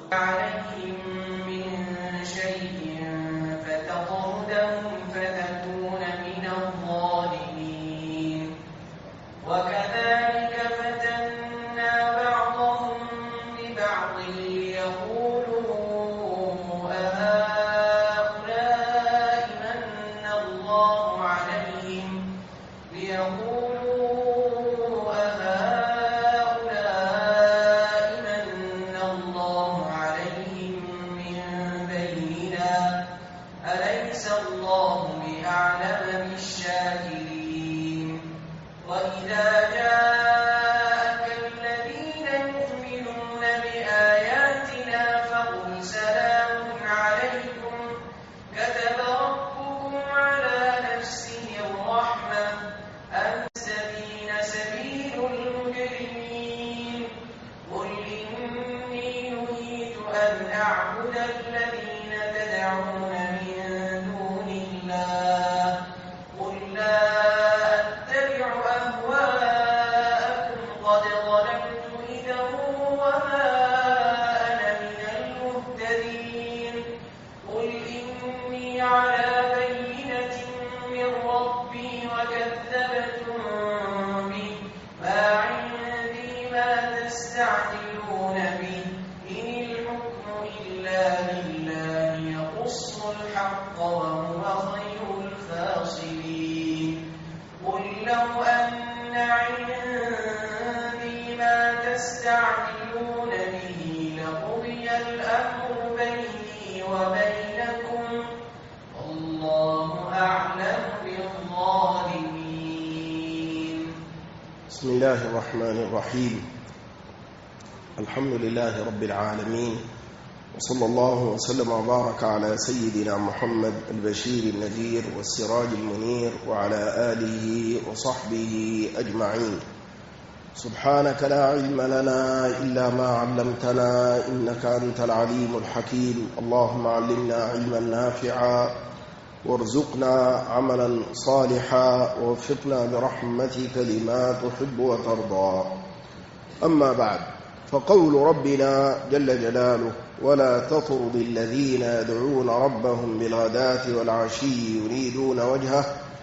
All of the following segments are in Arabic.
عليهم من شيء فتطردهم فتكون من الظالمين وكذلك فتنا بعضهم ببعض ليقولوا أهؤلاء من الله عليهم من بيننا أليس الله بأعلم بالشاكرين وإذا جاءك الذين يؤمنون بآياتنا فقل سلام عليكم كتب ربكم على نفسه الرحمة أن سبيل المجرمين قل إني نهيت أن أعبد الذين تدعون من دون الله قل لا أتبع أهواءكم قد ضللت إذا وما أنا من المهتدين قل إني على بينة من ربي وكذبتم به ما عندي ما تستعجلون به إن الحكم إلا لله يقص الحق وهو خير الفاصلين قل لو أن عندي ما تستعجلون به لقضي الأمر بيني وبينكم والله أعلم بالظالمين. بسم الله الرحمن الرحيم. الحمد لله رب العالمين، وصلى الله وسلم وبارك على سيدنا محمد البشير النذير والسراج المنير وعلى آله وصحبه أجمعين. سبحانك لا علم لنا إلا ما علمتنا إنك أنت العليم الحكيم. اللهم علمنا علما نافعا وارزقنا عملا صالحا ووفقنا برحمتك لما تحب وترضى. أما بعد، فقول ربنا جل جلاله ولا تطرد الذين يدعون ربهم بالغداة والعشي يريدون وجهه،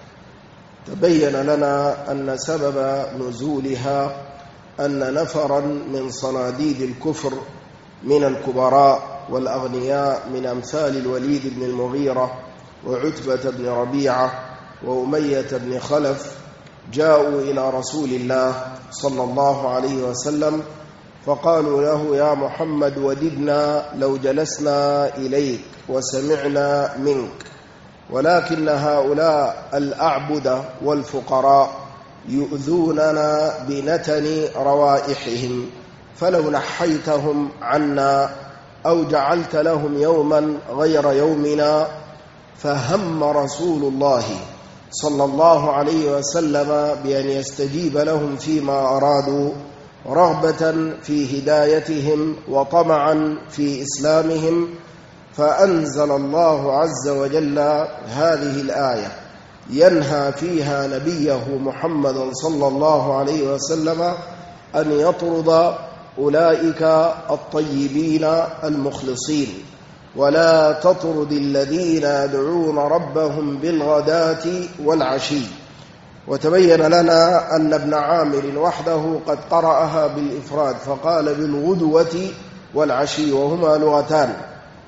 تبين لنا أن سبب نزولها أن نفرا من صناديد الكفر من الكبراء والأغنياء من أمثال الوليد بن المغيرة وعتبة بن ربيعة وأمية بن خلف جاءوا إلى رسول الله صلى الله عليه وسلم فقالوا له يا محمد وددنا لو جلسنا إليك وسمعنا منك، ولكن هؤلاء الأعبد والفقراء يؤذوننا بنتن روائحهم، فلو نحيتهم عنا أو جعلت لهم يوما غير يومنا. فهم رسول الله صلى الله عليه وسلم بأن يستجيب لهم فيما أرادوا، رغبة في هدايتهم وطمعا في إسلامهم، فأنزل الله عز وجل هذه الآية ينهى فيها نبيه محمد صلى الله عليه وسلم أن يطرد أولئك الطيبين المخلصين، ولا تطرد الذين يدعون ربهم بالغداة والعشي. وتبين لنا أن ابن عامر وحده قد قرأها بالإفراد فقال بالغدوة والعشي، وهما لغتان،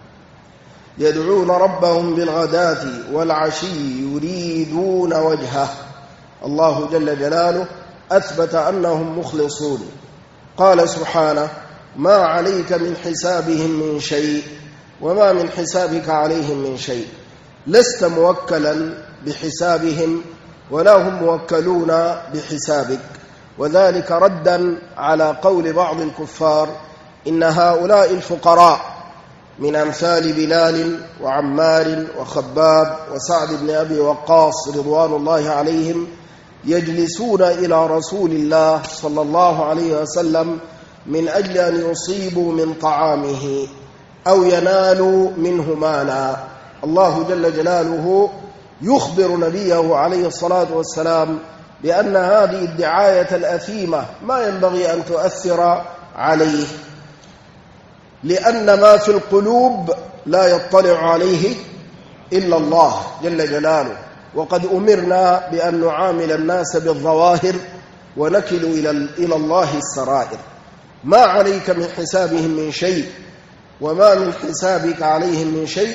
يدعون ربهم بالغداة والعشي يريدون وجهه. الله جل جلاله أثبت أنهم مخلصون. قال سبحانه ما عليك من حسابهم من شيء وما من حسابك عليهم من شيء، لست موكلا بحسابهم ولا هم موكلون بحسابك. وذلك ردا على قول بعض الكفار إن هؤلاء الفقراء من أمثال بلال وعمار وخباب وسعد بن أبي وقاص رضوان الله عليهم يجلسون إلى رسول الله صلى الله عليه وسلم من أجل أن يصيبوا من طعامه أو ينالوا منه مالا. الله جل جلاله يخبر نبيه عليه الصلاة والسلام بأن هذه الدعاية الأثيمة ما ينبغي أن تؤثر عليه. لأن ما في القلوب لا يطلع عليه إلا الله جل جلاله، وقد أمرنا بأن نعامل الناس بالظواهر ونكل إلى الله السرائر. ما عليك من حسابهم من شيء وما من حسابك عليهم من شيء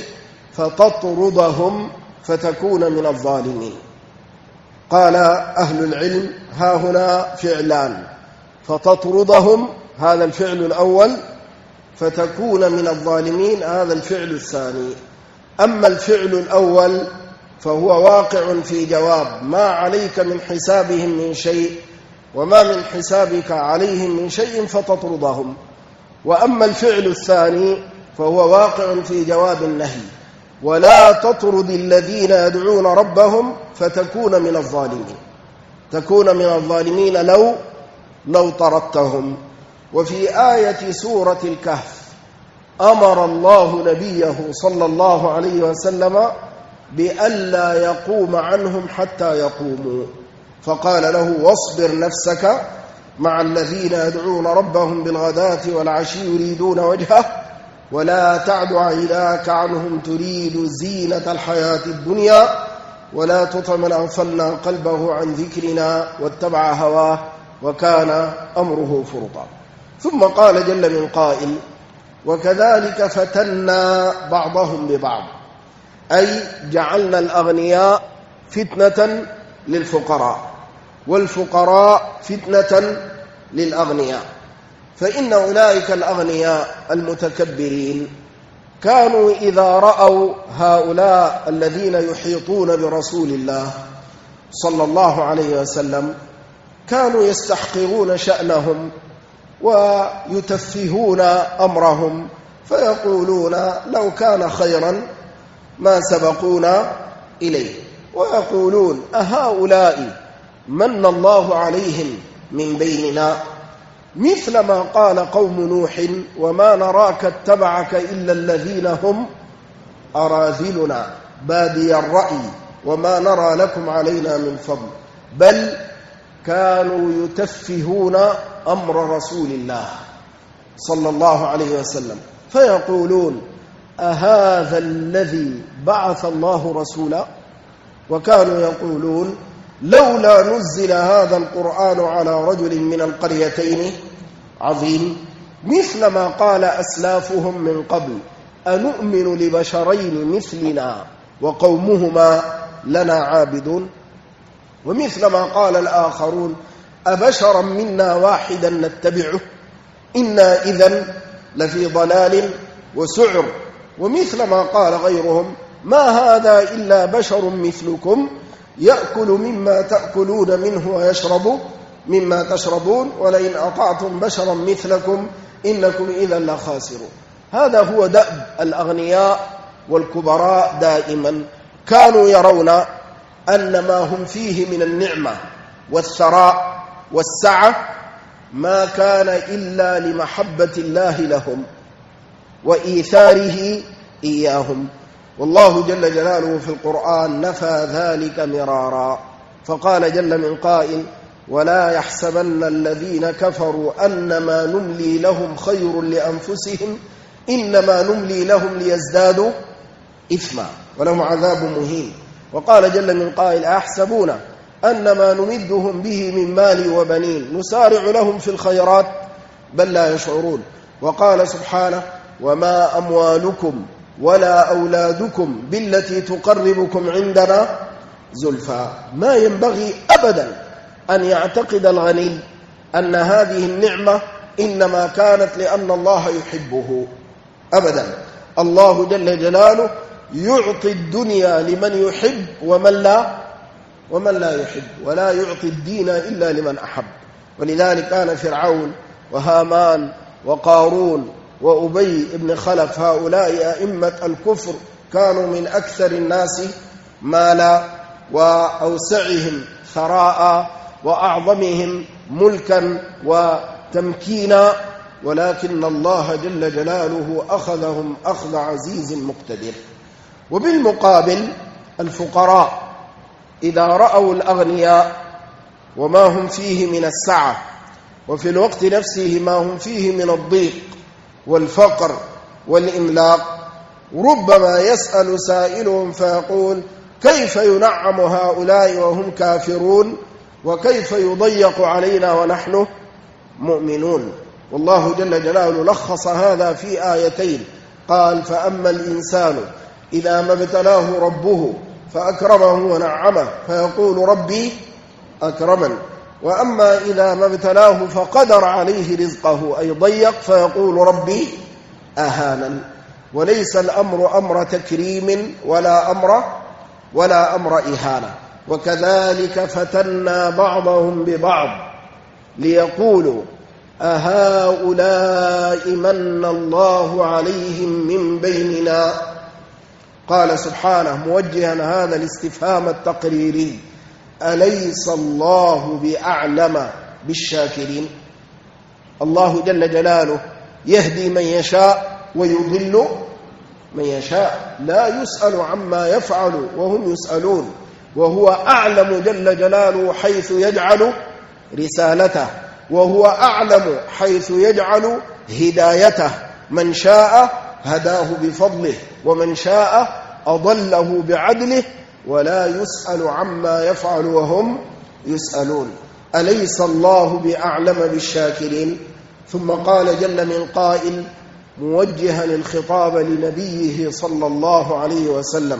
فتطردهم فتكون من الظالمين. قال أهل العلم ها هنا فعلان: فتطردهم هذا الفعل الأول، فتكون من الظالمين هذا الفعل الثاني. أما الفعل الأول فهو واقع في جواب ما عليك من حسابهم من شيء وما من حسابك عليهم من شيء فتطردهم، وأما الفعل الثاني فهو واقع في جواب النهي: ولا تطرد الذين يدعون ربهم فتكون من الظالمين. تكون من الظالمين لو طردتهم. وفي آية سورة الكهف أمر الله نبيه صلى الله عليه وسلم بألا يقوم عنهم حتى يقوموا، فقال له: واصبر نفسك مع الذين يدعون ربهم بالغداة والعشي يريدون وجهه ولا تعد عيناك عنهم تريد زينة الحياة الدنيا ولا تطع من أغفلنا قلبه عن ذكرنا واتبع هواه وكان أمره فرطا. ثم قال جل من قائل: وكذلك فتنا بعضهم ببعض، أي جعلنا الأغنياء فتنة للفقراء والفقراء فتنة للأغنياء. فإن أولئك الأغنياء المتكبرين كانوا إذا رأوا هؤلاء الذين يحيطون برسول الله صلى الله عليه وسلم كانوا يستحقرون شأنهم ويتفهون أمرهم، فيقولون: لو كان خيرا ما سبقونا إليه. ويقولون: أهؤلاء من الله عليهم من بيننا، مثل ما قال قوم نوح: وما نراك اتبعك إلا الذين هم أراذلنا بادي الرأي وما نرى لكم علينا من فضل. بل كانوا يتفهون أمر رسول الله صلى الله عليه وسلم، فيقولون: أهذا الذي بعث الله رسولا؟ وكانوا يقولون: لولا نزل هذا القرآن على رجل من القريتين عظيم، مثل ما قال أسلافهم من قبل: أنؤمن لبشرين مثلنا وقومهما لنا عابدون. ومثل ما قال الآخرون: أبشرا منا واحدا نتبعه إنا إذن لفي ضلال وسعر. ومثل ما قال غيرهم: ما هذا إلا بشر مثلكم يأكل مما تأكلون منه ويشرب مما تشربون ولئن أطعتم بشرا مثلكم إنكم إذا لخاسرون. هذا هو دأب الأغنياء والكبراء دائما، كانوا يرون أن ما هم فيه من النعمة والثراء والسعة ما كان إلا لمحبة الله لهم وإيثاره إياهم. والله جل جلاله في القرآن نفى ذلك مرارا، فقال جل من قائل: ولا يحسبن الذين كفروا أنما نملي لهم خير لأنفسهم إنما نملي لهم ليزدادوا إثما ولهم عذاب مهين. وقال جل من قائل: أحسبون أنما نمدهم به من مال وبنين نسارع لهم في الخيرات بل لا يشعرون. وقال سبحانه: وما أموالكم ولا أولادكم بالتي تقربكم عندنا زلفى. ما ينبغي أبدا أن يعتقد الغني أن هذه النعمة إنما كانت لأن الله يحبه، أبدا. الله جل جلاله يعطي الدنيا لمن يحب ومن لا يحب، ولا يعطي الدين إلا لمن أحب. ولذلك كان فرعون وهامان وقارون وأبي بن خلف هؤلاء أئمة الكفر كانوا من أكثر الناس مالا وأوسعهم ثراء وأعظمهم ملكا وتمكينا، ولكن الله جل جلاله أخذهم أخذ عزيز مقتدر. وبالمقابل الفقراء إذا رأوا الأغنياء وما هم فيه من السعة وفي الوقت نفسه ما هم فيه من الضيق والفقر والإملاق. ربما يسأل سائلهم فيقول: كيف ينعم هؤلاء وهم كافرون، وكيف يضيق علينا ونحن مؤمنون؟ والله جل جلاله لخص هذا في آيتين، قال: فأما الإنسان إذا ما ابتلاه ربه فأكرمه ونعمه فيقول ربي أكرمن، وأما إذا ما ابتلاه فقدر عليه رزقه أي ضيق فيقول ربي أهانن. وليس الأمر أمر تكريم ولا أمر إهانة. وكذلك فتنا بعضهم ببعض ليقولوا أهؤلاء من الله عليهم من بيننا. قال سبحانه موجها هذا الاستفهام التقريري: أليس الله بأعلم بالشاكرين؟ الله جل جلاله يهدي من يشاء ويضل من يشاء، لا يسأل عما يفعل وهم يسألون، وهو أعلم جل جلاله حيث يجعل رسالته، وهو أعلم حيث يجعل هدايته. من شاء هداه بفضله، ومن شاء أضله بعدله، ولا يسأل عما يفعل وهم يسألون. أليس الله بأعلم بالشاكرين؟ ثم قال جل من قائل موجها الخطاب لنبيه صلى الله عليه وسلم: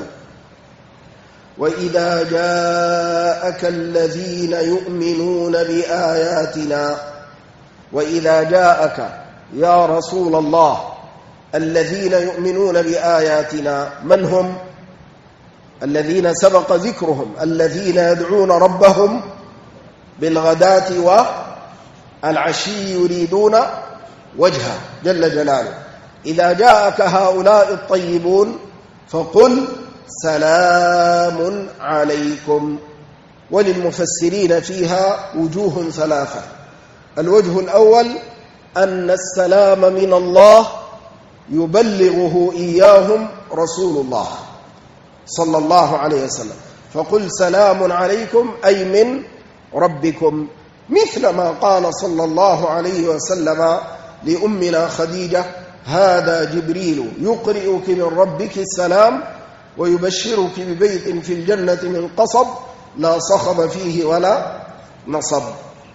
وإذا جاءك الذين يؤمنون بآياتنا. وإذا جاءك يا رسول الله الذين يؤمنون بآياتنا، من هم؟ الذين سبق ذكرهم، الذين يدعون ربهم بالغداة والعشي يريدون وجهه جل جلاله. إذا جاءك هؤلاء الطيبون فقل سلام عليكم. وللمفسرين فيها وجوه ثلاثة. الوجه الأول أن السلام من الله يبلغه إياهم رسول الله صلى الله عليه وسلم، فقل سلام عليكم أي من ربكم، مثل ما قال صلى الله عليه وسلم لأمنا خديجة: هذا جبريل يقرئك من ربك السلام ويبشرك ببيت في الجنة من قصب لا صخب فيه ولا نصب.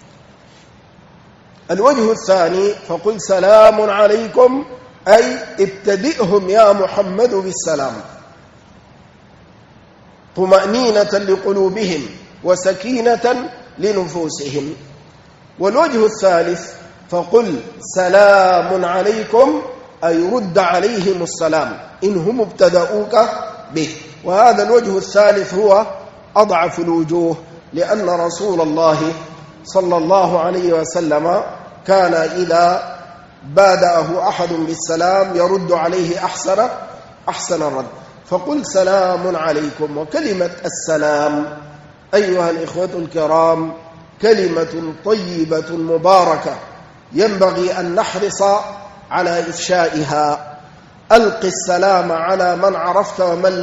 الوجه الثاني فقل سلام عليكم أي ابتدئهم يا محمد بالسلام، طمأنينة لقلوبهم وسكينة لنفوسهم. والوجه الثالث فقل سلام عليكم أي رد عليهم السلام إن هم ابتدأوك به. وهذا الوجه الثالث هو أضعف الوجوه، لأن رسول الله صلى الله عليه وسلم كان إذا بادأه أحد بالسلام يرد عليه أحسن الرد. فقل سلام عليكم. وكلمة السلام أيها الإخوة الكرام كلمة طيبة مباركة ينبغي أن نحرص على إفشائها. ألق السلام على من عرفت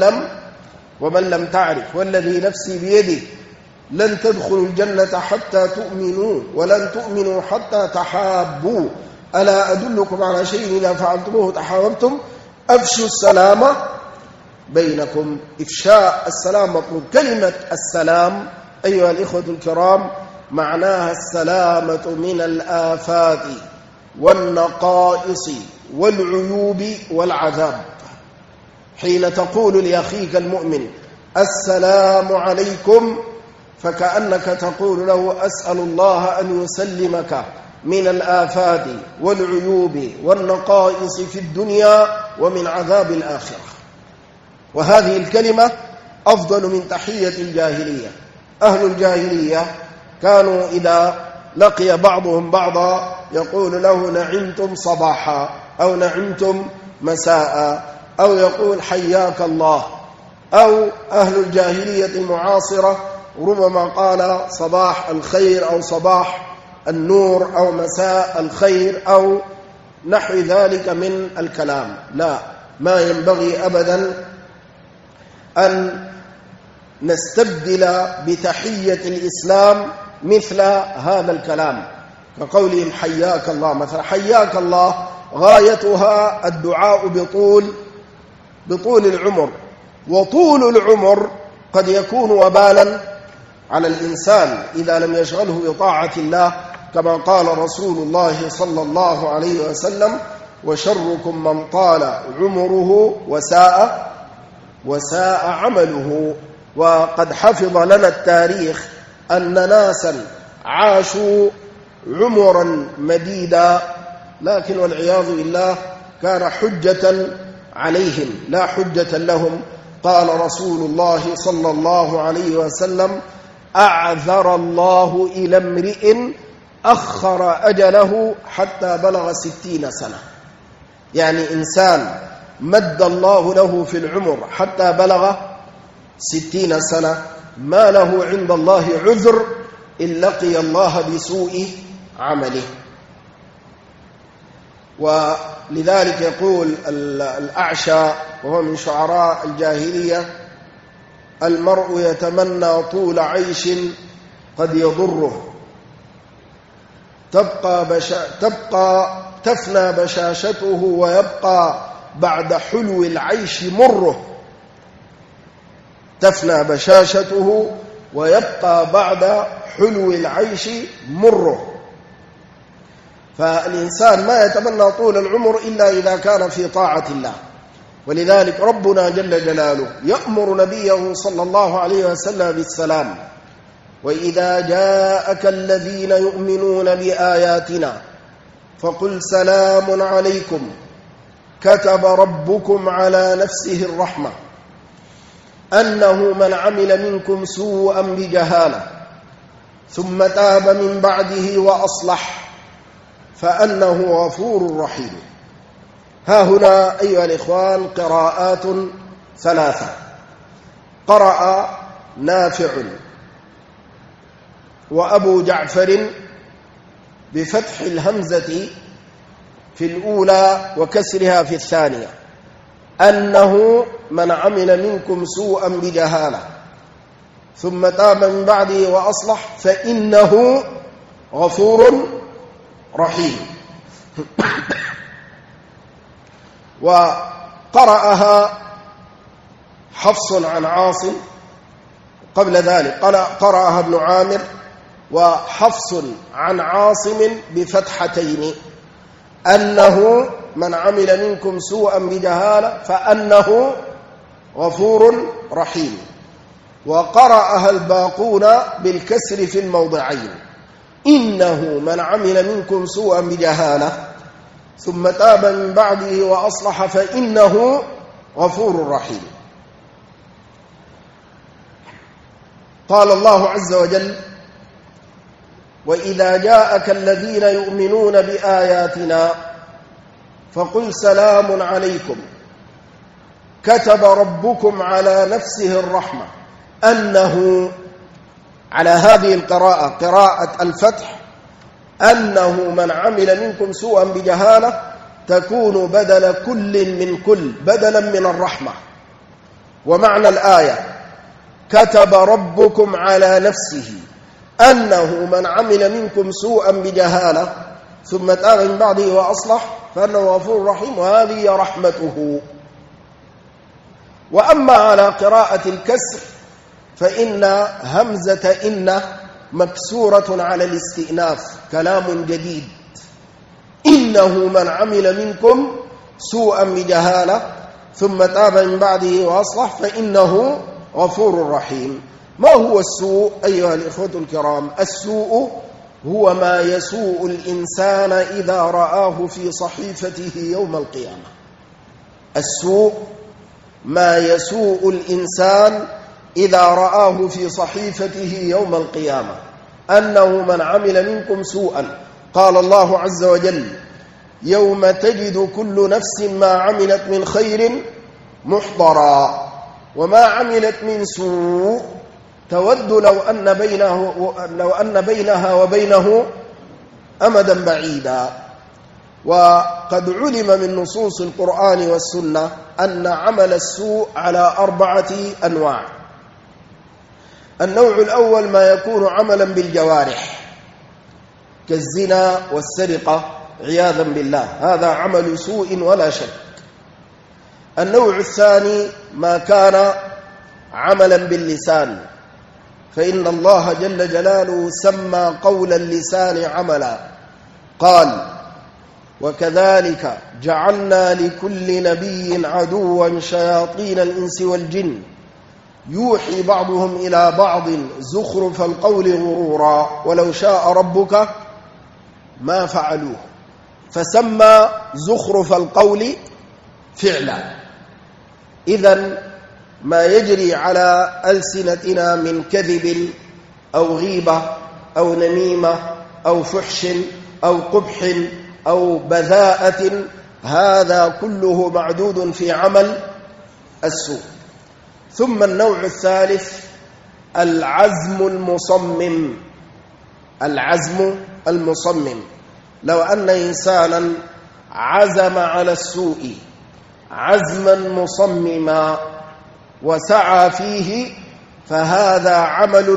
ومن لم تعرف، والذي نفسي بيده لن تدخلوا الجنة حتى تؤمنوا ولن تؤمنوا حتى تحابوا، ألا أدلكم على شيء إذا فعلتموه تحاببتم، أفشوا السلام بينكم. إفشاء السلام مطلوب. كلمة السلام أيها الإخوة الكرام معناها السلامة من الآفات والنقائص والعيوب والعذاب. حين تقول لأخيك المؤمن السلام عليكم فكأنك تقول له أسأل الله أن يسلمك من الآفات والعيوب والنقائص في الدنيا ومن عذاب الآخرة. وهذه الكلمة أفضل من تحية الجاهلية. أهل الجاهلية كانوا إذا لقي بعضهم بعضا يقول له نعمتم صباحا أو نعمتم مساء، أو يقول حياك الله. أو أهل الجاهلية المعاصرة ربما قال صباح الخير أو صباح النور أو مساء الخير أو نحو ذلك من الكلام. لا، ما ينبغي أبدا أن نستبدل بتحية الإسلام مثل هذا الكلام، كقولهم حياك الله مثلا. حياك الله غايتها الدعاء بطول العمر، وطول العمر قد يكون وبالا على الإنسان إذا لم يشغله بطاعة الله، كما قال رسول الله صلى الله عليه وسلم: وشركم من طال عمره وساء عمله. وقد حفظ لنا التاريخ أن ناسا عاشوا عمرا مديدا، لكن والعياذ بالله كان حجة عليهم لا حجة لهم. قال رسول الله صلى الله عليه وسلم: أعذر الله إلى امرئ أخر أجله حتى بلغ 60 سنة. يعني إنسان مد الله له في العمر حتى بلغ 60 سنة ما له عند الله عذر إن لقي الله بسوء عمله. ولذلك يقول الأعشى وهو من شعراء الجاهلية: المرء يتمنى طول عيش قد يضره، تفنى بشاشته ويبقى بعد حلو العيش مره. تفنى بشاشته ويبقى بعد حلو العيش مره. فالإنسان ما يتمنى طول العمر إلا إذا كان في طاعة الله. ولذلك ربنا جل جلاله يأمر نبيه صلى الله عليه وسلم بالسلام: وإذا جاءك الذين يؤمنون بآياتنا فقل سلام عليكم كتب ربكم على نفسه الرحمة أنه من عمل منكم سوءا بجهالة ثم تاب من بعده وأصلح فأنه غفور رحيم. ها هنا أيها الإخوان قراءات ثلاثة. قرأ نافع وأبو جعفر بفتح الهمزة في الأولى وكسرها في الثانية: أنه من عمل منكم سوءا بجهالة ثم تاب من بعده وأصلح فإنه غفور رحيم. وقرأها حفص عن عاصم. قبل ذلك قرأها ابن عامر وحفص عن عاصم بفتحتين: أنه من عمل منكم سوءا بجهالة فأنه غفور رحيم. وقرأها الباقون بالكسر في الموضعين: إنه من عمل منكم سوءا بجهالة ثم تاب من بعده وأصلح فإنه غفور رحيم. قال الله عز وجل: وإذا جاءك الذين يؤمنون بآياتنا فقل سلام عليكم كتب ربكم على نفسه الرحمة أنه، على هذه القراءة قراءة الفتح، أنه من عمل منكم سوءا بجهالة تكون بدل كل من كل، بدلا من الرحمة. ومعنى الآية: كتب ربكم على نفسه أنه من عمل منكم سوءا بجهالة ثم تاب من بعده وأصلح فأنه غفور رحيم، وهذه رحمته. وأما على قراءة الكسر فإن همزة إن مكسورة على الاستئناف، كلام جديد. إنه من عمل منكم سوءا بجهالة ثم تاب من بعده وأصلح فإنه غفور رحيم. ما هو السوء أيها الإخوة الكرام؟ السوء هو ما يسوء الإنسان إذا رآه في صحيفته يوم القيامة. السوء ما يسوء الإنسان إذا رآه في صحيفته يوم القيامة، أنه من عمل منكم سوءا. قال الله عز وجل: يوم تجد كل نفس ما عملت من خير محضرا وما عملت من سوء تود لو أن بينها وبينه أمدا بعيدا. وقد علم من نصوص القرآن والسنة أن عمل السوء على 4 أنواع. النوع الأول ما يكون عملا بالجوارح كالزنا والسرقة عياذا بالله. هذا عمل سوء ولا شك. النوع الثاني ما كان عملا باللسان، فإن الله جل جلاله سمى قول اللسان عملا، قال: وكذلك جعلنا لكل نبي عدوا شياطين الإنس والجن يوحي بعضهم إلى بعض زخرف القول غرورا ولو شاء ربك ما فعلوه، فسمى زخرف القول فعلا. إذن ما يجري على ألسنتنا من كذب أو غيبة أو نميمة أو فحش أو قبح أو بذاءة، هذا كله معدود في عمل السوء. ثم النوع الثالث العزم المصمم. العزم المصمم، لو أن إنسانا عزم على السوء عزما مصمما وسعى فيه، فهذا عمل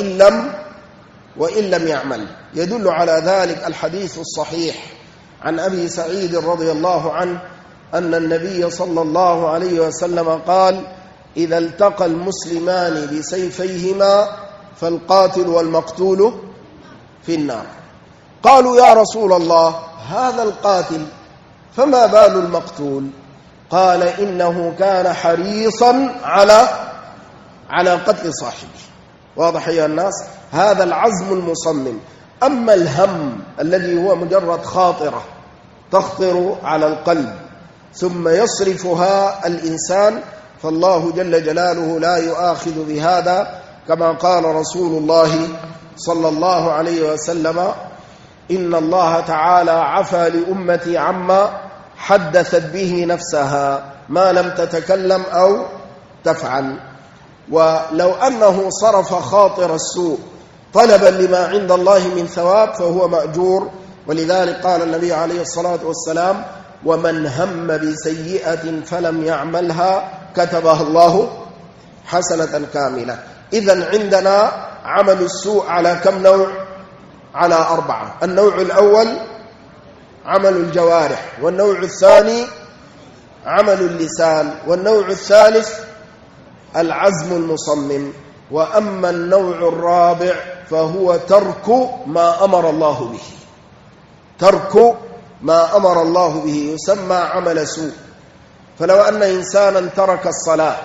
وإن لم يعمل. يدل على ذلك الحديث الصحيح عن أبي سعيد رضي الله عنه أن النبي صلى الله عليه وسلم قال: إذا التقى المسلمان بسيفيهما فالقاتل والمقتول في النار. قالوا: يا رسول الله، هذا القاتل فما بال المقتول؟ قال: إنه كان حريصا على قتل صاحبه. واضح يا الناس؟ هذا العزم المصمم. أما الهم الذي هو مجرد خاطرة تخطر على القلب ثم يصرفها الإنسان، فالله جل جلاله لا يؤاخذ بهذا، كما قال رسول الله صلى الله عليه وسلم: إن الله تعالى عفى لأمتي عما حدثت به نفسها ما لم تتكلم أو تفعل. ولو أنه صرف خاطر السوء طلبا لما عند الله من ثواب فهو مأجور. ولذلك قال النبي عليه الصلاة والسلام: ومن هم بسيئة فلم يعملها كتبها الله حسنة كاملة. إذن عندنا عمل السوء على كم نوع؟ على 4. النوع الأول عمل الجوارح، والنوع الثاني عمل اللسان، والنوع الثالث العزم المصمم. وأما النوع الرابع فهو ترك ما أمر الله به. ترك ما أمر الله به يسمى عمل سوء. فلو أن إنسانا ترك الصلاة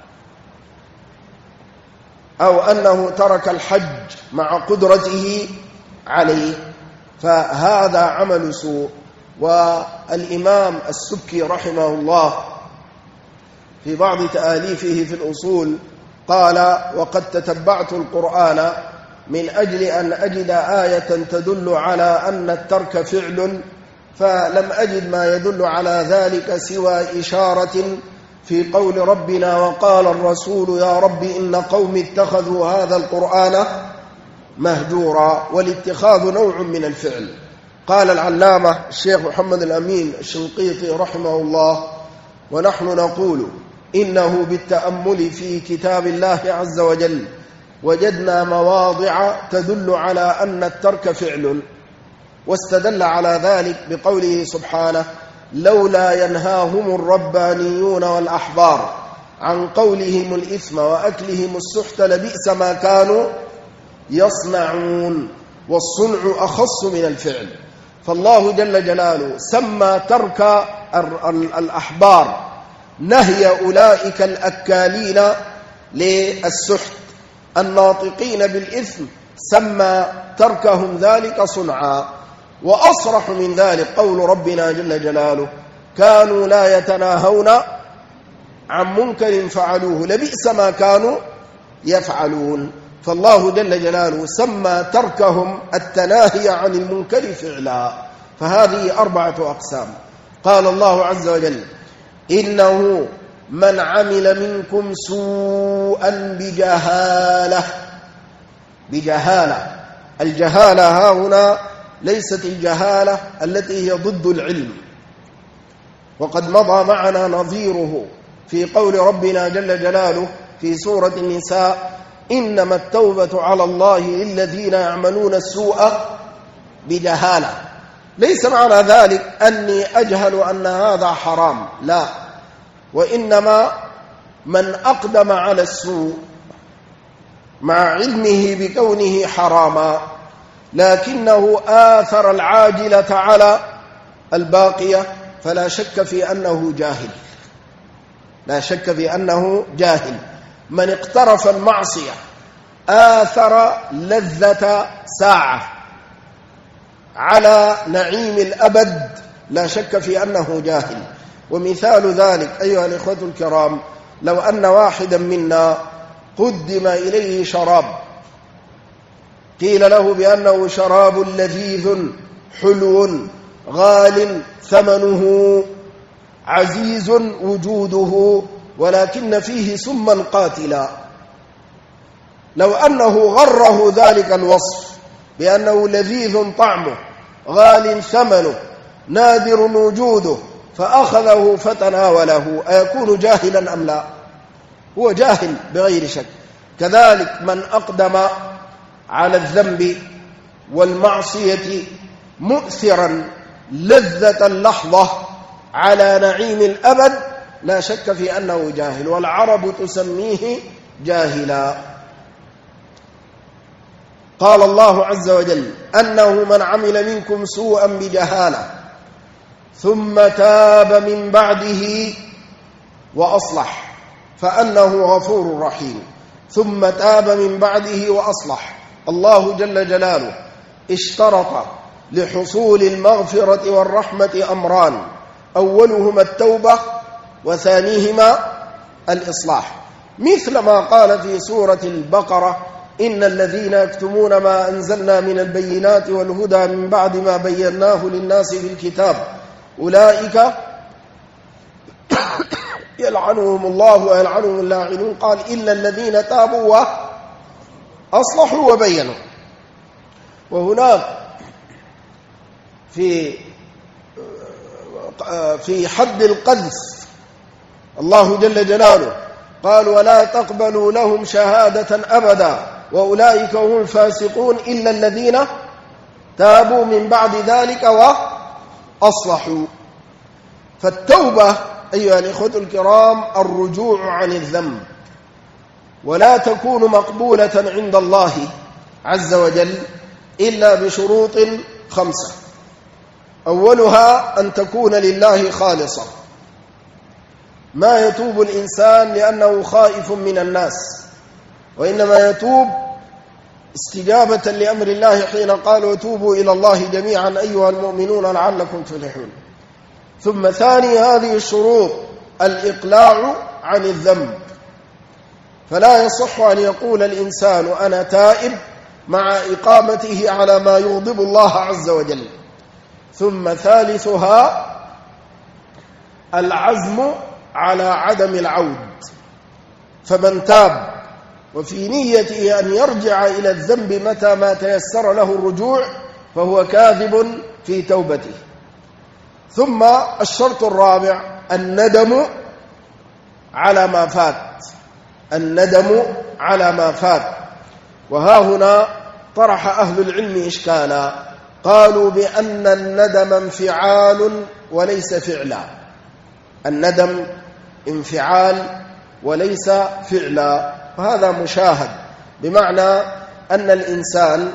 أو أنه ترك الحج مع قدرته عليه فهذا عمل سوء. والإمام السبكي رحمه الله في بعض تآليفه في الأصول قال: وقد تتبعت القرآن من أجل أن أجد آية تدل على أن الترك فعل، فلم أجد ما يدل على ذلك سوى إشارة في قول ربنا: وقال الرسول يا رب إن قوم اتخذوا هذا القرآن مهجورا. والاتخاذ نوع من الفعل. قال العلامة الشيخ محمد الأمين الشنقيطي رحمه الله: ونحن نقول إنه بالتأمل في كتاب الله عز وجل وجدنا مواضع تدل على أن الترك فعل، واستدل على ذلك بقوله سبحانه: لولا ينهاهم الربانيون والأحبار عن قولهم الإثم وأكلهم السحت لبئس ما كانوا يصنعون. والصنع أخص من الفعل. فالله جل جلاله سمى ترك الأحبار نهي أولئك الأكالين للسحت الناطقين بالإثم، سمى تركهم ذلك صنعا. وأصرح من ذلك قول ربنا جل جلاله: كانوا لا يتناهون عن منكر فعلوه لبئس ما كانوا يفعلون. فالله جل جلاله سمى تركهم التناهي عن المنكر فعلا. فهذه 4 أقسام. قال الله عز وجل: إنه من عمل منكم سوءا بجهالة. الجهالة ها هنا ليست الجهالة التي هي ضد العلم، وقد مضى معنا نظيره في قول ربنا جل جلاله في سورة النساء: إنما التوبة على الله للذين يعملون السوء بجهالة. ليس معنى ذلك أني أجهل أن هذا حرام، لا، وإنما من أقدم على السوء مع علمه بكونه حراما لكنه آثر العاجلة على الباقية فلا شك في أنه جاهل، لا شك في أنه جاهل. من اقترف المعصية آثر لذة ساعة على نعيم الأبد لا شك في أنه جاهل. ومثال ذلك أيها الإخوة الكرام، لو أن واحدا منا قدم إليه شراب قيل له بأنه شراب لذيذ حلو غال ثمنه عزيز وجوده ولكن فيه سما قاتلا، لو أنه غره ذلك الوصف بأنه لذيذ طعمه غال ثمنه نادر وجوده فأخذه فتناوله، أيكون جاهلا أم لا؟ هو جاهل بغير شك. كذلك من أقدم على الذنب والمعصية مؤثرا لذة اللحظة على نعيم الأبد لا شك في أنه جاهل، والعرب تسميه جاهلا. قال الله عز وجل أنه من عمل منكم سوءا بجهالة ثم تاب من بعده وأصلح فأنه غفور رحيم. ثم تاب من بعده وأصلح، الله جل جلاله اشترط لحصول المغفرة والرحمة أمران، أولهما التوبة وثانيهما الإصلاح، مثل ما قال في سورة البقرة إن الذين يكتمون ما أنزلنا من البينات والهدى من بعد ما بيناه للناس في الكتاب أولئك يلعنهم الله ويلعنهم اللاعنون، قال إلا الذين تابوا وأصلحوا وبينوا. وهناك في حد القذف الله جل جلاله قال ولا تقبلوا لهم شهادة أبدا وأولئك هم الفاسقون إلا الذين تابوا من بعد ذلك وأصلحوا. فالتوبة أيها الإخوة الكرام الرجوع عن الذنب، ولا تكون مقبولة عند الله عز وجل إلا بشروط 5. أولها أن تكون لله خالصة، ما يتوب الإنسان لأنه خائف من الناس، وإنما يتوب استجابة لأمر الله حين قال وتوبوا إلى الله جميعا أيها المؤمنون لعلكم تفلحون. ثم ثاني هذه الشروط الإقلاع عن الذنب، فلا يصح أن يقول الإنسان أنا تائب مع إقامته على ما يغضب الله عز وجل. ثم ثالثها العزم على عدم العود، فمن تاب وفي نيته أن يرجع إلى الذنب متى ما تيسر له الرجوع فهو كاذب في توبته. ثم الشرط الرابع الندم على ما فات، الندم على ما فات. وها هنا طرح أهل العلم إشكالا، قالوا بأن الندم انفعال وليس فعلا، الندم انفعال وليس فعلا، وهذا مشاهد، بمعنى أن الإنسان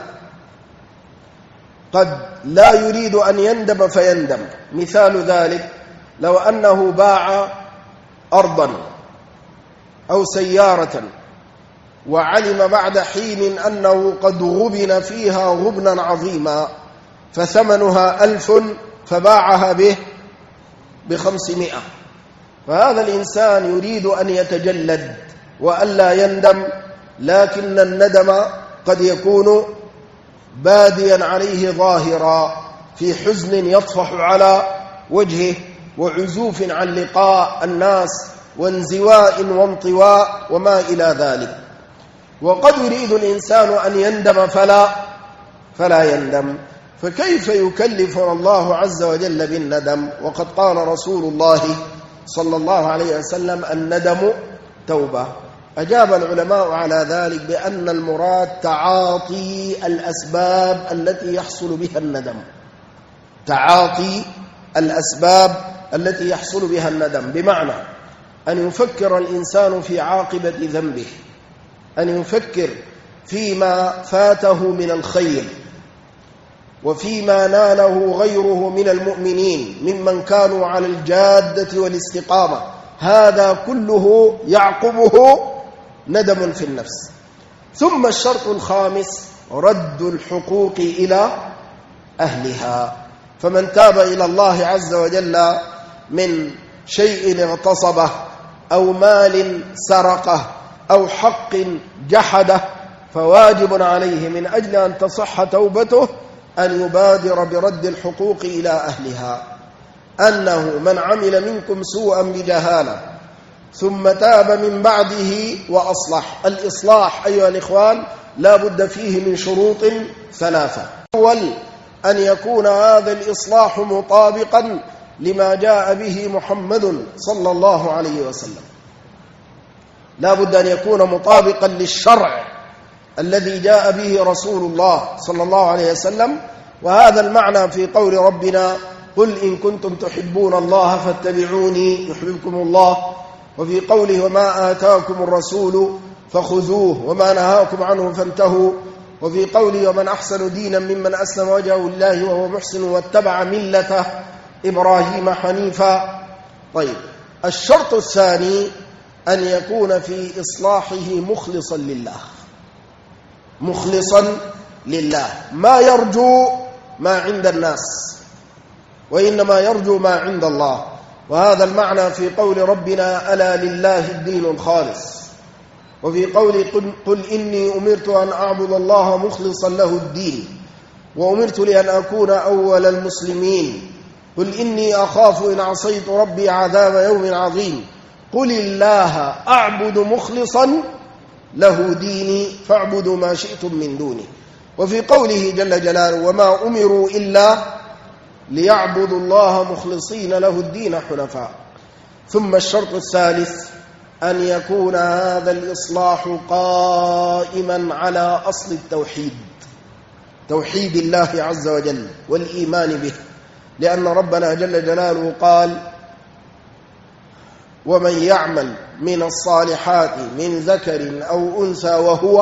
قد لا يريد أن يندم فيندم. مثال ذلك لو أنه باع أرضا أو سيارة وعلم بعد حين أنه قد غبن فيها غبنا عظيما فثمنها 1000 فباعها به ب500، فهذا الإنسان يريد أن يتجلد وألا يندم، لكن الندم قد يكون باديا عليه ظاهرا في حزن يطفح على وجهه وعزوف عن لقاء الناس وانزواء وانطواء وما إلى ذلك. وقد يريد الإنسان أن يندم فلا يندم، فكيف يكلفنا الله عز وجل بالندم وقد قال رسول الله صلى الله عليه وسلم الندم توبة؟ أجاب العلماء على ذلك بأن المراد تعاطي الأسباب التي يحصل بها الندم، تعاطي الأسباب التي يحصل بها الندم، بمعنى أن يفكر الإنسان في عاقبة ذنبه، أن يفكر فيما فاته من الخير وفيما ناله غيره من المؤمنين ممن كانوا على الجادة والاستقامة، هذا كله يعقبه ندم في النفس. ثم الشرط الخامس رد الحقوق إلى أهلها، فمن تاب إلى الله عز وجل من شيء اغتصبه أو مال سرقه أو حق جحده فواجب عليه من أجل أن تصح توبته أن يبادر برد الحقوق إلى أهلها. أنه من عمل منكم سوءا بجهالة ثم تاب من بعده وأصلح. الإصلاح أيها الإخوان لا بد فيه من شروط ثلاثة. أول أن يكون هذا الإصلاح مطابقا لما جاء به محمد صلى الله عليه وسلم، لا بد أن يكون مطابقا للشرع الذي جاء به رسول الله صلى الله عليه وسلم. وهذا المعنى في قول ربنا قل إن كنتم تحبون الله فاتبعوني يحببكم الله، وفي قوله وما آتاكم الرسول فخذوه وما نهاكم عنه فانتهوا، وفي قوله ومن أحسن دينا ممن أسلم وجهه لله وهو محسن واتبع ملة إبراهيم حنيفا. طيب، الشرط الثاني أن يكون في إصلاحه مخلصا لله، مخلصا لله، ما يرجو ما عند الناس وإنما يرجو ما عند الله. وهذا المعنى في قول ربنا ألا لله الدين الخالص، وفي قول قل إني أمرت أن أعبد الله مخلصا له الدين وأمرت لأن أكون أول المسلمين، قل إني أخاف إن عصيت ربي عذاب يوم عظيم، قل الله أعبد مخلصا له ديني فاعبدوا ما شئتم من دوني. وفي قوله جل جلاله وما أمروا إلا ليعبدوا الله مخلصين له الدين حنفاء. ثم الشرط الثالث أن يكون هذا الإصلاح قائما على أصل التوحيد، توحيد الله عز وجل والإيمان به، لأن ربنا جل جلاله قال ومن يعمل من الصالحات من ذكر أو أنثى وهو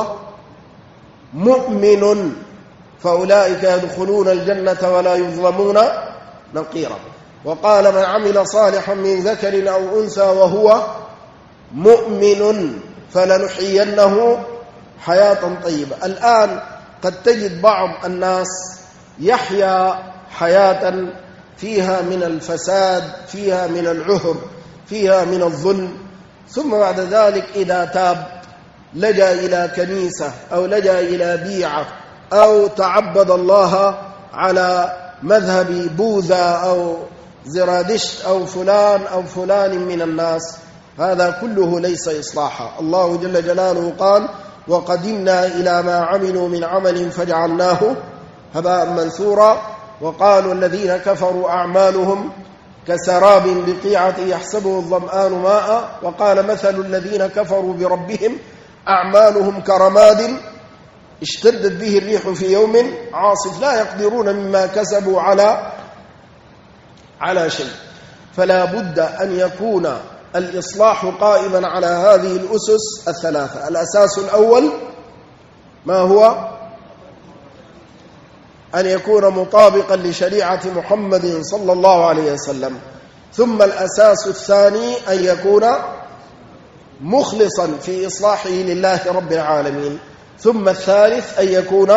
مؤمن فأولئك يدخلون الجنة ولا يظلمون نقيرا. وقال من عمل صالحا من ذكر أو أنثى وهو مؤمن فلنحيينه حياة طيبة. الآن قد تجد بعض الناس يحيا حياة فيها من الفساد، فيها من العهر، فيها من الظلم، ثم بعد ذلك إذا تاب لجأ إلى كنيسة أو لجأ إلى بيعة أو تعبد الله على مذهب بوذا أو زرادشت أو فلان أو فلان من الناس، هذا كله ليس إصلاحا. الله جل جلاله قال وقدمنا إلى ما عملوا من عمل فجعلناه هباء منثورا. وقالوا الذين كفروا أعمالهم كسراب بقيعة يحسبه الظمآن ماء، وقال مثل الذين كفروا بربهم أعمالهم كرماد اشتدت به الريح في يوم عاصف لا يقدرون مما كسبوا على شيء. فلا بد أن يكون الإصلاح قائما على هذه الأسس الثلاثة. الأساس الأول ما هو؟ أن يكون مطابقا لشريعة محمد صلى الله عليه وسلم. ثم الأساس الثاني أن يكون مخلصا في إصلاحه لله رب العالمين. ثم الثالث أن يكون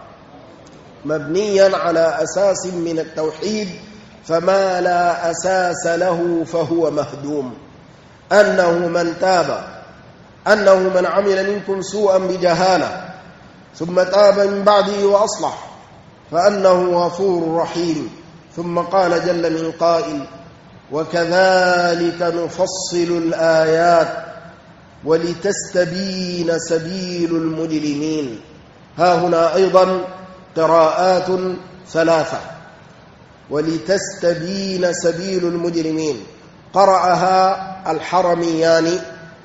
مبنيا على أساس من التوحيد، فما لا أساس له فهو مهدوم. أنه من تاب، أنه من عمل منكم سوءا بجهالة ثم تاب من بعده وأصلح فأنه غفور رحيم. ثم قال جل من قائل وكذلك نفصل الآيات ولتستبين سبيل المجرمين. ها هنا أيضا قراءات ثلاثة، ولتستبين سبيل المجرمين، قرأها الحرميان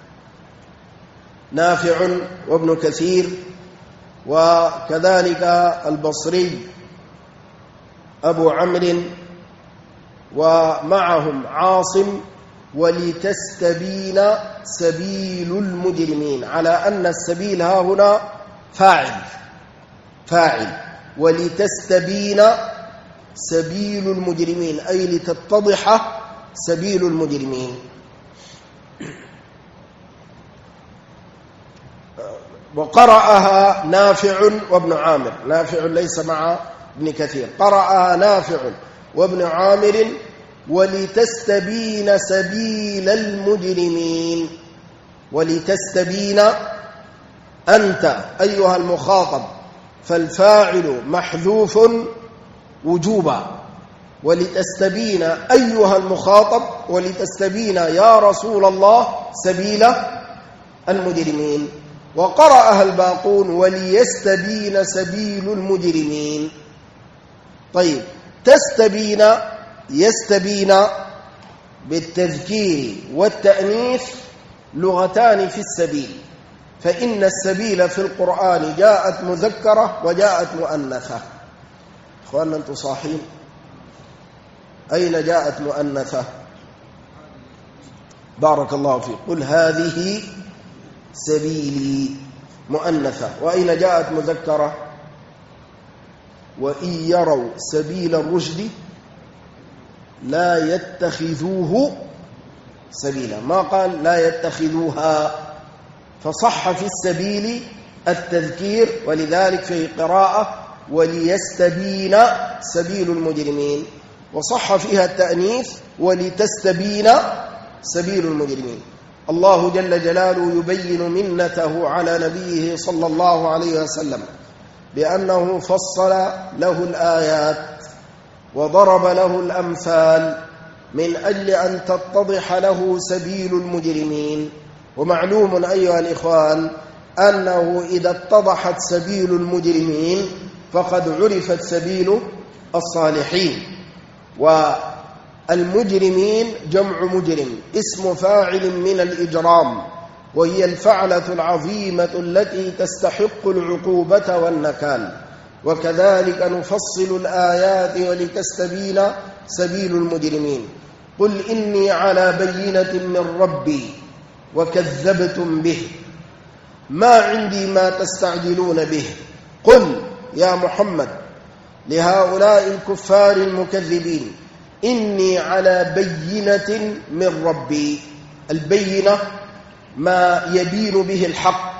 نافع وابن كثير، وكذلك البصري أبو عمرو ومعهم عاصم ولتستبين سبيل المجرمين، على أن السبيل ها هنا فاعل ولتستبين سبيل المجرمين أي لتتضح سبيل المجرمين. وقرأها نافع وابن عامر، نافع ليس مع ابن كثير، قرأها نافع وابن عامر ولتستبين سبيل المجرمين. ولتستبين أنت أيها المخاطب، فالفاعل محذوف وجوبا، ولتستبين أيها المخاطب ولتستبين يا رسول الله سبيل المجرمين. وقرأها الباقون وليستبين سبيل المجرمين. طيب، تستبين يستبين بالتذكير والتأنيث لغتان في السبيل، فإن السبيل في القرآن جاءت مذكرة وجاءت مؤنثة. أخواننا أنتم صاحين؟ أين جاءت مؤنثة؟ بارك الله فيك. قل هذه سبيلي مؤنثة. وأين جاءت مذكرة؟ وإن يروا سبيل الرشد لا يتخذوه سبيلا، ما قال لا يتخذوها، فصح في السبيل التذكير، ولذلك في قراءة وليستبين سبيل المجرمين، وصح فيها التأنيث ولتستبين سبيل المجرمين. الله جل جلاله يبين منته على نبيه صلى الله عليه وسلم بأنه فصل له الآيات وضرب له الأمثال من أجل أن تتضح له سبيل المجرمين. ومعلوم أيها الإخوان أنه إذا اتضحت سبيل المجرمين فقد عرفت سبيل الصالحين. والمجرمين جمع مجرم، اسم فاعل من الإجرام، وهي الفعلة العظيمة التي تستحق العقوبة والنكال. وكذلك نفصل الآيات ولتستبين سبيل المجرمين. قل إني على بينة من ربي وكذبتم به ما عندي ما تستعجلون به. قل يا محمد لهؤلاء الكفار المكذبين إني على بينة من ربي. البينة ما يبين به الحق،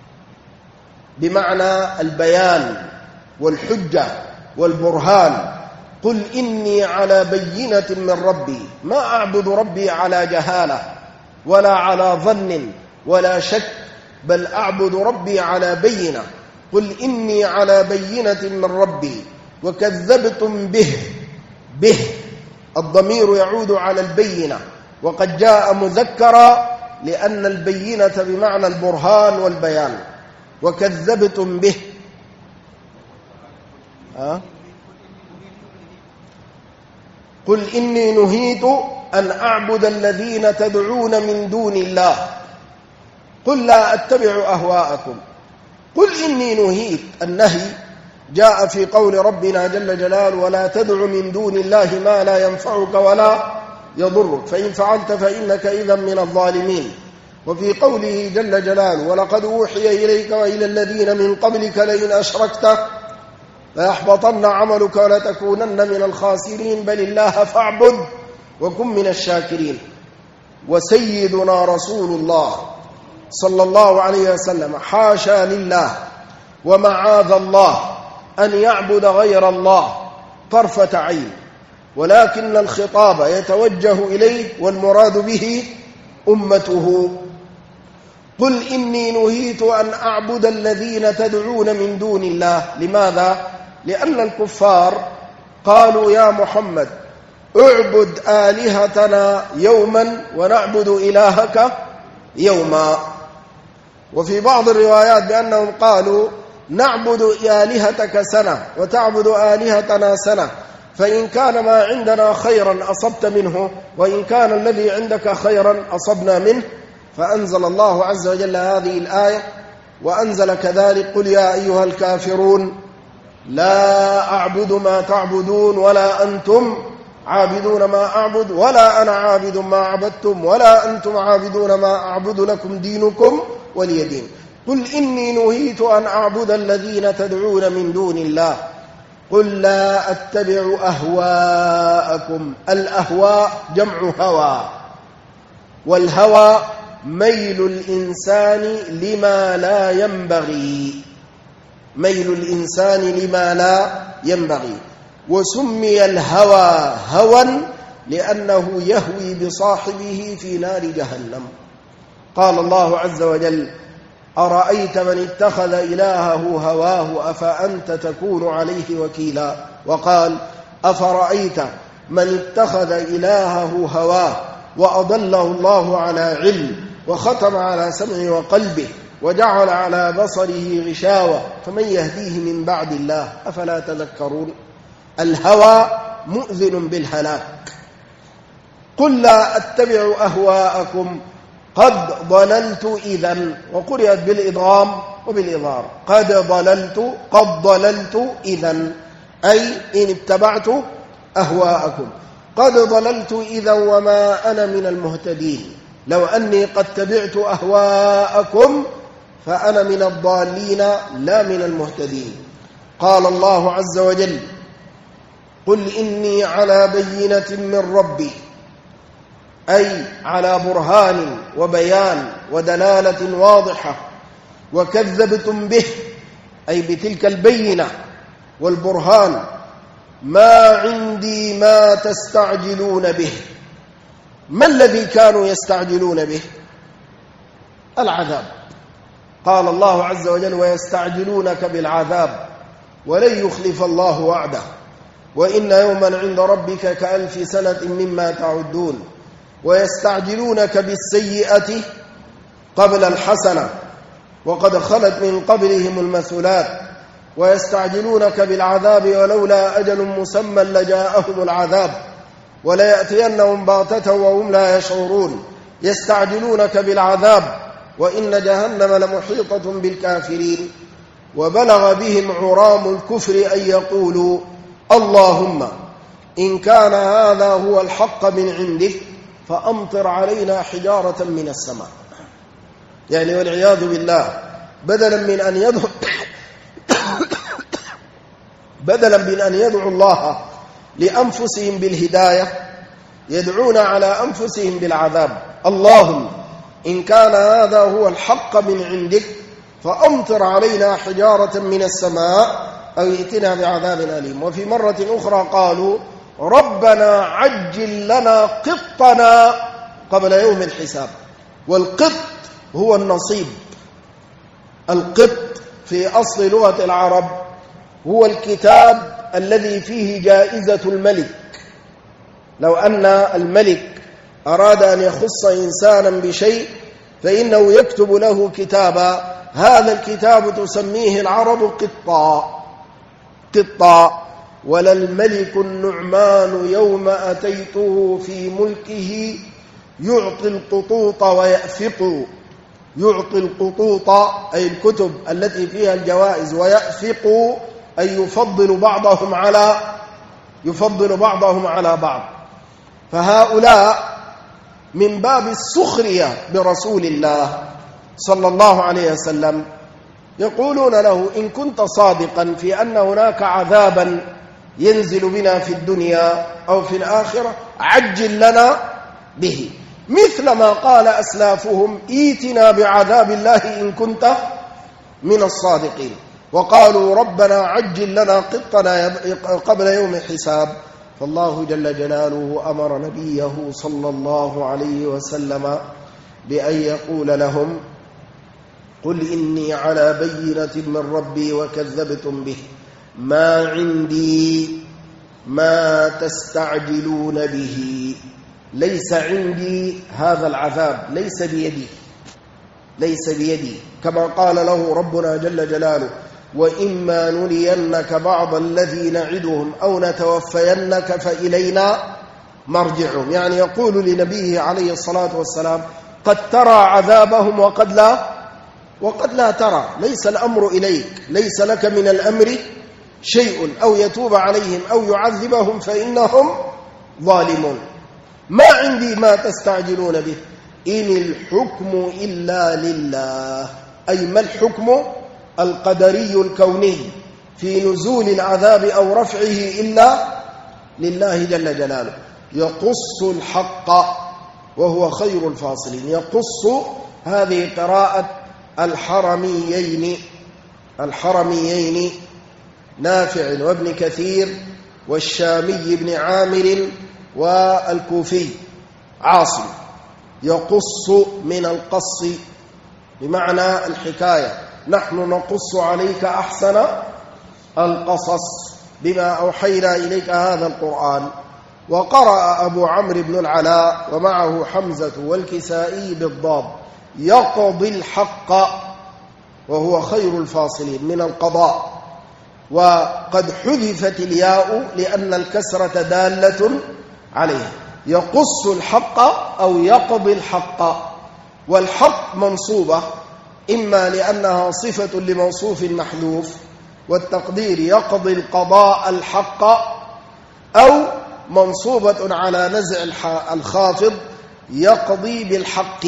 بمعنى البيان والحجة والبرهان. قل إني على بينة من ربي، ما أعبد ربي على جهالة ولا على ظن ولا شك، بل أعبد ربي على بينة. قل إني على بينة من ربي وكذبتم به الضمير يعود على البينة، وقد جاء مذكرا لأن البينة بمعنى البرهان والبيان. وكذبتم به قل إني نهيت أن أعبد الذين تدعون من دون الله قل لا أتبع أهواءكم. قل إني نهيت، النهي جاء في قول ربنا جل جلاله ولا تدع من دون الله ما لا ينفعك ولا يضرك فإن فعلت فإنك إذا من الظالمين. وفي قوله جل جلاله ولقد أوحي إليك وإلى الذين من قبلك لئن أشركت ليحبطن عملك ولتكونن من الخاسرين بل الله فاعبد وكن من الشاكرين. وسيدنا رسول الله صلى الله عليه وسلم حاشا لله ومعاذ الله أن يعبد غير الله طرفة عين، ولكن الخطاب يتوجه إليه والمراد به أمته. قل إني نهيت أن أعبد الذين تدعون من دون الله. لماذا؟ لأن الكفار قالوا يا محمد اعبد آلهتنا يوما ونعبد إلهك يوما. وفي بعض الروايات بأنهم قالوا نعبد آلهتك سنة وتعبد آلهتنا سنة، فإن كان ما عندنا خيرا أصبت منه وإن كان الذي عندك خيرا أصبنا منه. فأنزل الله عز وجل هذه الآية، وأنزل كذلك قل يا أيها الكافرون لا أعبد ما تعبدون ولا أنتم عابدون ما أعبد ولا أنا عابد ما عبدتم ولا أنتم عابدون ما أعبد لكم دينكم ولي دين. قل إني نهيت أن أعبد الذين تدعون من دون الله قل لا أتبع أهواءكم. الأهواء جمع هوى، والهوى ميل الإنسان لما لا ينبغي، ميل الإنسان لما لا ينبغي. وسمي الهوى هوى لأنه يهوي بصاحبه في نار جهنم. قال الله عز وجل أرأيت من اتخذ إلهه هواه أفأنت تكون عليه وكيلا. وقال أفرأيت من اتخذ إلهه هواه وأضله الله على علم وختم على سمعه وقلبه وجعل على بصره غشاوة فمن يهديه من بعد الله أفلا تذكرون. الهوى مؤذن بالهلاك. قل لا أتبع أهواءكم قد ضللت إذن، وقرئت بالإضغام وبالإظهار قد ضللت إذن، أي إن اتبعت أهواءكم. قد ضللت إذا وما أنا من المهتدين. لو أني قد تبعت أهواءكم فأنا من الضالين لا من المهتدين. قال الله عز وجل قل إني على بينة من ربي، أي على برهان وبيان ودلالة واضحة، وكذبتم به أي بتلك البينة والبرهان. ما عندي ما تستعجلون به. ما الذي كانوا يستعجلون به؟ العذاب. قال الله عز وجل ويستعجلونك بالعذاب ولن يخلف الله وعده وإن يوما عند ربك كألف سنة مما تعدون. ويستعجلونك بالسيئة قبل الحسنة وقد خلت من قبلهم المثلات. ويستعجلونك بالعذاب ولولا أجل مسمى لجاءهم العذاب وليأتينهم بغتة وهم لا يشعرون. يستعجلونك بالعذاب وإن جهنم لمحيطة بالكافرين. وبلغ بهم عرام الكفر أن يقولوا اللهم إن كان هذا هو الحق من عندك فأمطر علينا حجارة من السماء. يعني والعياذ بالله بدلا من أن يدعو الله لأنفسهم بالهداية يدعون على أنفسهم بالعذاب. اللهم إن كان هذا هو الحق من عندك فأمطر علينا حجارة من السماء أو ائتنا بعذاب أليم. وفي مرة أخرى قالوا ربنا عجل لنا قطنا قبل يوم الحساب. والقط هو النصيب. القط في أصل لغة العرب هو الكتاب الذي فيه جائزة الملك. لو أن الملك أراد أن يخص إنسانا بشيء فإنه يكتب له كتابا. هذا الكتاب تسميه العرب قطا. ولا الملك النعمان يوم أتيته في ملكه يعطي القطوط ويأفق. يعطي القطوط أي الكتب التي فيها الجوائز، ويأفق أي يفضل بعضهم على بعض. فهؤلاء من باب السخرية برسول الله صلى الله عليه وسلم يقولون له إن كنت صادقا في أن هناك عذابا ينزل بنا في الدنيا أو في الآخرة عجل لنا به، مثل ما قال أسلافهم ائتنا بعذاب الله إن كنت من الصادقين. وقالوا ربنا عجل لنا قطنا قبل يوم الحساب. فالله جل جلاله أمر نبيه صلى الله عليه وسلم بأن يقول لهم قل إني على بينة من ربي وكذبتم به ما عندي ما تستعجلون به. ليس عندي هذا العذاب، ليس بيدي كما قال له ربنا جل جلاله وإما نرينك بعض الذي نعدهم أو نتوفينك فإلينا مرجعهم. يعني يقول لنبيه عليه الصلاة والسلام قد ترى عذابهم وقد لا ترى. ليس الأمر إليك، ليس لك من الأمر شيء، أو يتوب عليهم أو يعذبهم فإنهم ظالمون. ما عندي ما تستعجلون به إن الحكم إلا لله. أي ما الحكم القدري الكوني في نزول العذاب أو رفعه إلا لله جل جلاله. يقص الحق وهو خير الفاصلين. يقص هذه قراءة الحرميين نافع وابن كثير والشامي بن عامر والكوفي عاصم. يقص من القص بمعنى الحكاية. نحن نقص عليك أحسن القصص بما أوحينا إليك هذا القرآن. وقرأ أبو عمرو بن العلاء ومعه حمزة والكسائي بالضاد يقضي الحق وهو خير الفاصلين من القضاء. وقد حذفت الياء لأن الكسرة دالة عليه. يقص الحق أو يقضي الحق. والحق منصوبة إما لأنها صفة لموصوف محذوف والتقدير يقضي القضاء الحق، أو منصوبة على نزع الخافض يقضي بالحق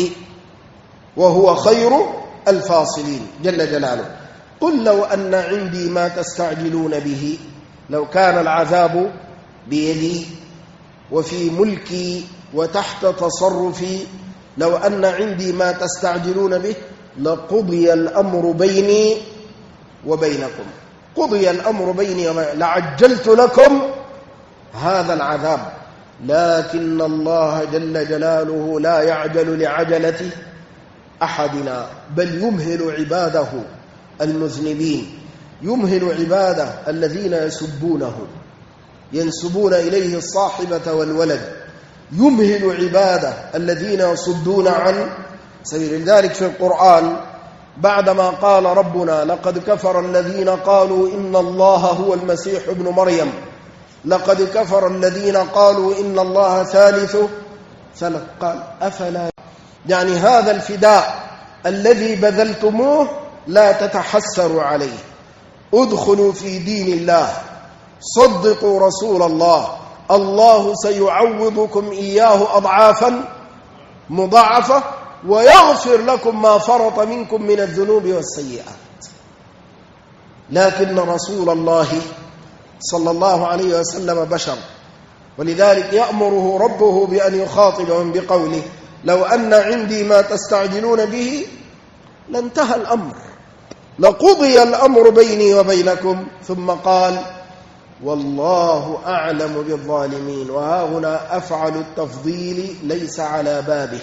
وهو خير الفاصلين جل جلاله. قل لو أن عندي ما تستعجلون به، لو كان العذاب بيدي وفي ملكي وتحت تصرفي، لو أن عندي ما تستعجلون به لقضي الأمر بيني وبينكم. قضي الأمر بيني وبينكم لعجلت لكم هذا العذاب، لكن الله جل جلاله لا يعجل لعجلة أحدنا، بل يمهل عباده المذنبين، يمهل عباده الذين يسبونه ينسبون إليه الصاحبة والولد، يمهل عباده الذين يصدون عن سبيل. ذلك في القرآن بعدما قال ربنا لقد كفر الذين قالوا إن الله هو المسيح ابن مريم، لقد كفر الذين قالوا إن الله ثالث ثلاث، قال أفلا، يعني هذا الفداء الذي بذلتموه لا تتحسروا عليه. ادخلوا في دين الله، صدقوا رسول الله، الله سيعوضكم إياه أضعافا مضاعفة ويغفر لكم ما فرط منكم من الذنوب والسيئات. لكن رسول الله صلى الله عليه وسلم بشر، ولذلك يأمره ربه بأن يخاطبهم بقوله لو أن عندي ما تستعجلون به لانتهى الأمر، لقضي الأمر بيني وبينكم. ثم قال والله أعلم بالظالمين. وها هنا أفعل التفضيل ليس على بابه،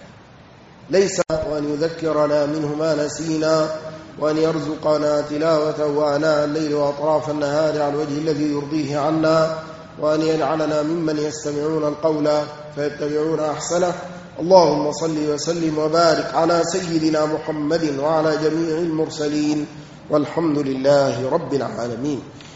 ليس وأن يذكرنا منه ما نسينا، وأن يرزقنا تلاوته آناء الليل وأطراف النهار على الوجه الذي يرضيه عنا، وأن يجعلنا ممن يستمعون القول فيتبعون أحسنه. اللهم صل وسلم وبارك على سيدنا محمد وعلى جميع المرسلين، والحمد لله رب العالمين.